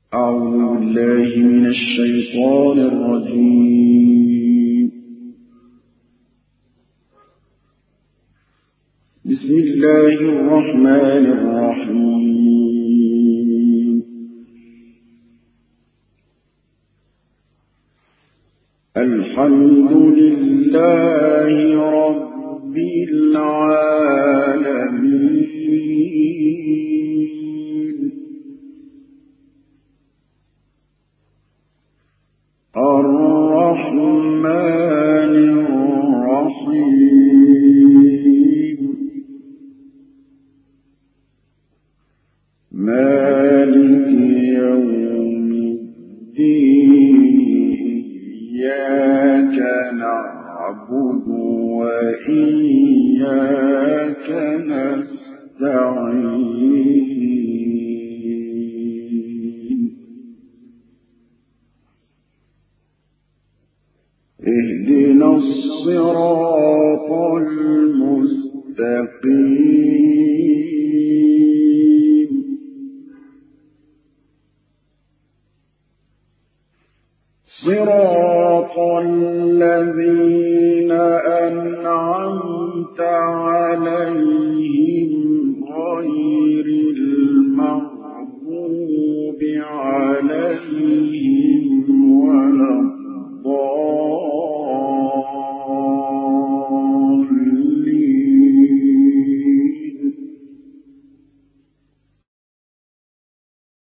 أعوذ بالله من الشيطان الرجيم. بسم الله الرحمن الرحيم. الحمد لله رب العالمين. الرحمن الرحيم. مالك يوم الدين. إياك نعبد وإياك نستعين. اهدنا الصراط المستقيم. صراط